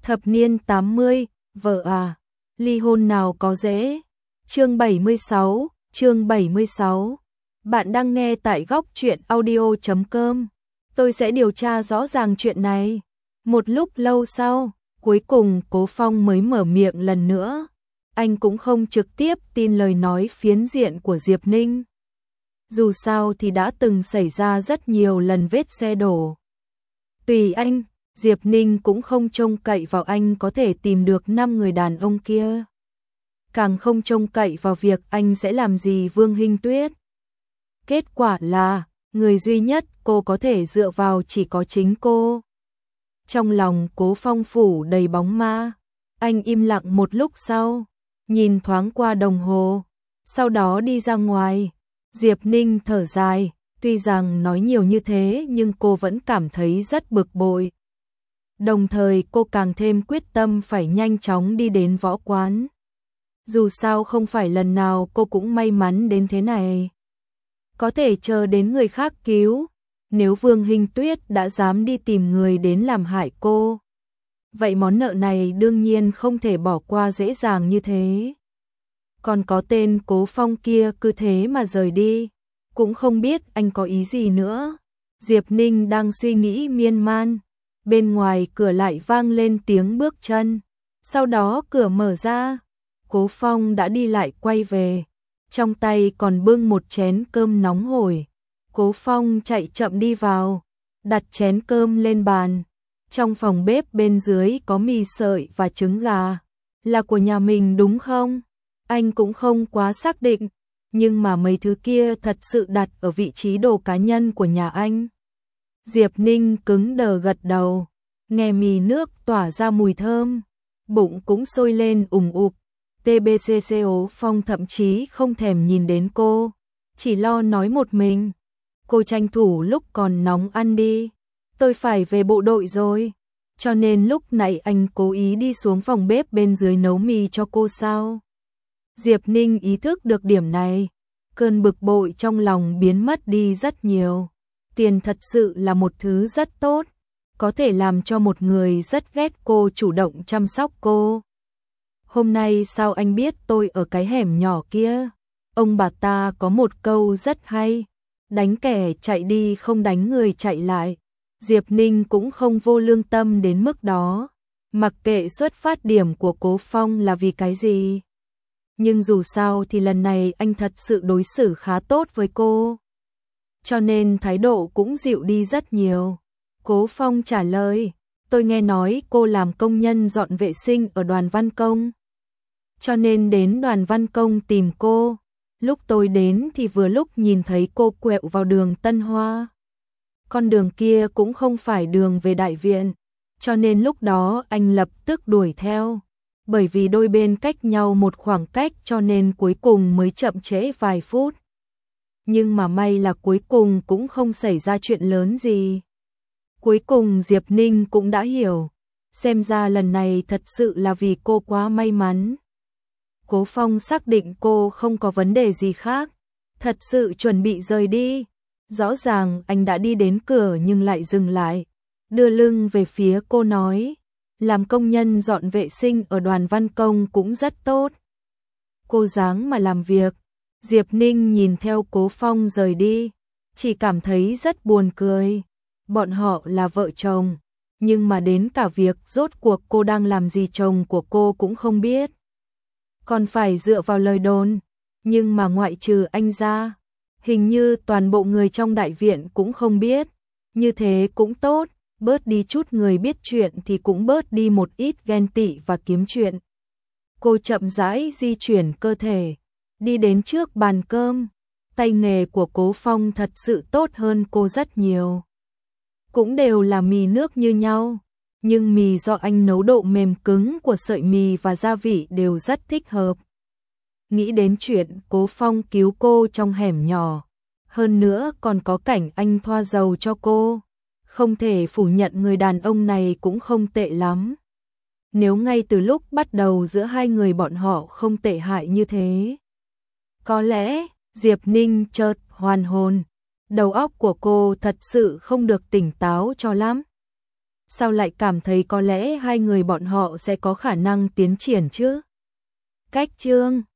Thập niên 80, vợ à, ly hôn nào có dễ. Chương 76, chương 76. Bạn đang nghe tại góc truyện audio.com. Tôi sẽ điều tra rõ ràng chuyện này. Một lúc lâu sau, cuối cùng Cố Phong mới mở miệng lần nữa. Anh cũng không trực tiếp tin lời nói phiến diện của Diệp Ninh. Dù sao thì đã từng xảy ra rất nhiều lần vết xe đổ. Tùy anh, Diệp Ninh cũng không trông cậy vào anh có thể tìm được 5 người đàn ông kia. Càng không trông cậy vào việc anh sẽ làm gì Vương Hinh Tuyết. Kết quả là, người duy nhất cô có thể dựa vào chỉ có chính cô. Trong lòng Cố Phong phủ đầy bóng ma, anh im lặng một lúc sau, nhìn thoáng qua đồng hồ, sau đó đi ra ngoài. Diệp Ninh thở dài, tuy rằng nói nhiều như thế nhưng cô vẫn cảm thấy rất bực bội. Đồng thời cô càng thêm quyết tâm phải nhanh chóng đi đến võ quán. Dù sao không phải lần nào cô cũng may mắn đến thế này. Có thể chờ đến người khác cứu, nếu Vương Hinh Tuyết đã dám đi tìm người đến làm hại cô. Vậy món nợ này đương nhiên không thể bỏ qua dễ dàng như thế. Còn có tên Cố Phong kia cứ thế mà rời đi, cũng không biết anh có ý gì nữa. Diệp Ninh đang suy nghĩ miên man, bên ngoài cửa lại vang lên tiếng bước chân, sau đó cửa mở ra, Cố Phong đã đi lại quay về, trong tay còn bưng một chén cơm nóng hổi. Cố Phong chạy chậm đi vào, đặt chén cơm lên bàn. Trong phòng bếp bên dưới có mì sợi và trứng gà, là của nhà mình đúng không? Anh cũng không quá xác định, nhưng mà mấy thứ kia thật sự đặt ở vị trí đồ cá nhân của nhà anh. Diệp Ninh cứng đờ gật đầu, nghe mì nước tỏa ra mùi thơm, bụng cũng sôi lên ùng ục. TBCCO Phong thậm chí không thèm nhìn đến cô, chỉ lo nói một mình. Cô tranh thủ lúc còn nóng ăn đi, tôi phải về bộ đội rồi. Cho nên lúc nãy anh cố ý đi xuống phòng bếp bên dưới nấu mì cho cô sao? Diệp Ninh ý thức được điểm này, cơn bực bội trong lòng biến mất đi rất nhiều. Tiền thật sự là một thứ rất tốt, có thể làm cho một người rất ghét cô chủ động chăm sóc cô. Hôm nay sao anh biết tôi ở cái hẻm nhỏ kia? Ông bà ta có một câu rất hay, đánh kẻ chạy đi không đánh người chạy lại. Diệp Ninh cũng không vô lương tâm đến mức đó, mặc kệ xuất phát điểm của Cố Phong là vì cái gì. Nhưng dù sao thì lần này anh thật sự đối xử khá tốt với cô, cho nên thái độ cũng dịu đi rất nhiều. Cố Phong trả lời, tôi nghe nói cô làm công nhân dọn vệ sinh ở Đoàn Văn Công, cho nên đến Đoàn Văn Công tìm cô. Lúc tôi đến thì vừa lúc nhìn thấy cô quẹo vào đường Tân Hoa. Con đường kia cũng không phải đường về đại viện, cho nên lúc đó anh lập tức đuổi theo. Bởi vì đôi bên cách nhau một khoảng cách cho nên cuối cùng mới chậm trễ vài phút. Nhưng mà may là cuối cùng cũng không xảy ra chuyện lớn gì. Cuối cùng Diệp Ninh cũng đã hiểu, xem ra lần này thật sự là vì cô quá may mắn. Cố Phong xác định cô không có vấn đề gì khác, thật sự chuẩn bị rời đi. Rõ ràng anh đã đi đến cửa nhưng lại dừng lại, đưa lưng về phía cô nói, làm công nhân dọn vệ sinh ở Đoàn Văn Công cũng rất tốt. Cô dáng mà làm việc. Diệp Ninh nhìn theo Cố Phong rời đi, chỉ cảm thấy rất buồn cười. Bọn họ là vợ chồng, nhưng mà đến cả việc rốt cuộc cô đang làm gì chồng của cô cũng không biết. Còn phải dựa vào lời đồn, nhưng mà ngoại trừ anh ra, hình như toàn bộ người trong đại viện cũng không biết. Như thế cũng tốt, bớt đi chút người biết chuyện thì cũng bớt đi một ít ghen tị và kiếm chuyện. Cô chậm rãi di chuyển cơ thể, đi đến trước bàn cơm. Tay nghề của Cố Phong thật sự tốt hơn cô rất nhiều. Cũng đều là mì nước như nhau, nhưng mì do anh nấu độ mềm cứng của sợi mì và gia vị đều rất thích hợp. Nghĩ đến chuyện Cố Phong cứu cô trong hẻm nhỏ, hơn nữa còn có cảnh anh thoa dầu cho cô, không thể phủ nhận người đàn ông này cũng không tệ lắm. Nếu ngay từ lúc bắt đầu giữa hai người bọn họ không tệ hại như thế, có lẽ Diệp Ninh chợt hoàn hồn, đầu óc của cô thật sự không được tỉnh táo cho lắm. sao lại cảm thấy có lẽ hai người bọn họ sẽ có khả năng tiến triển chứ? Cách chương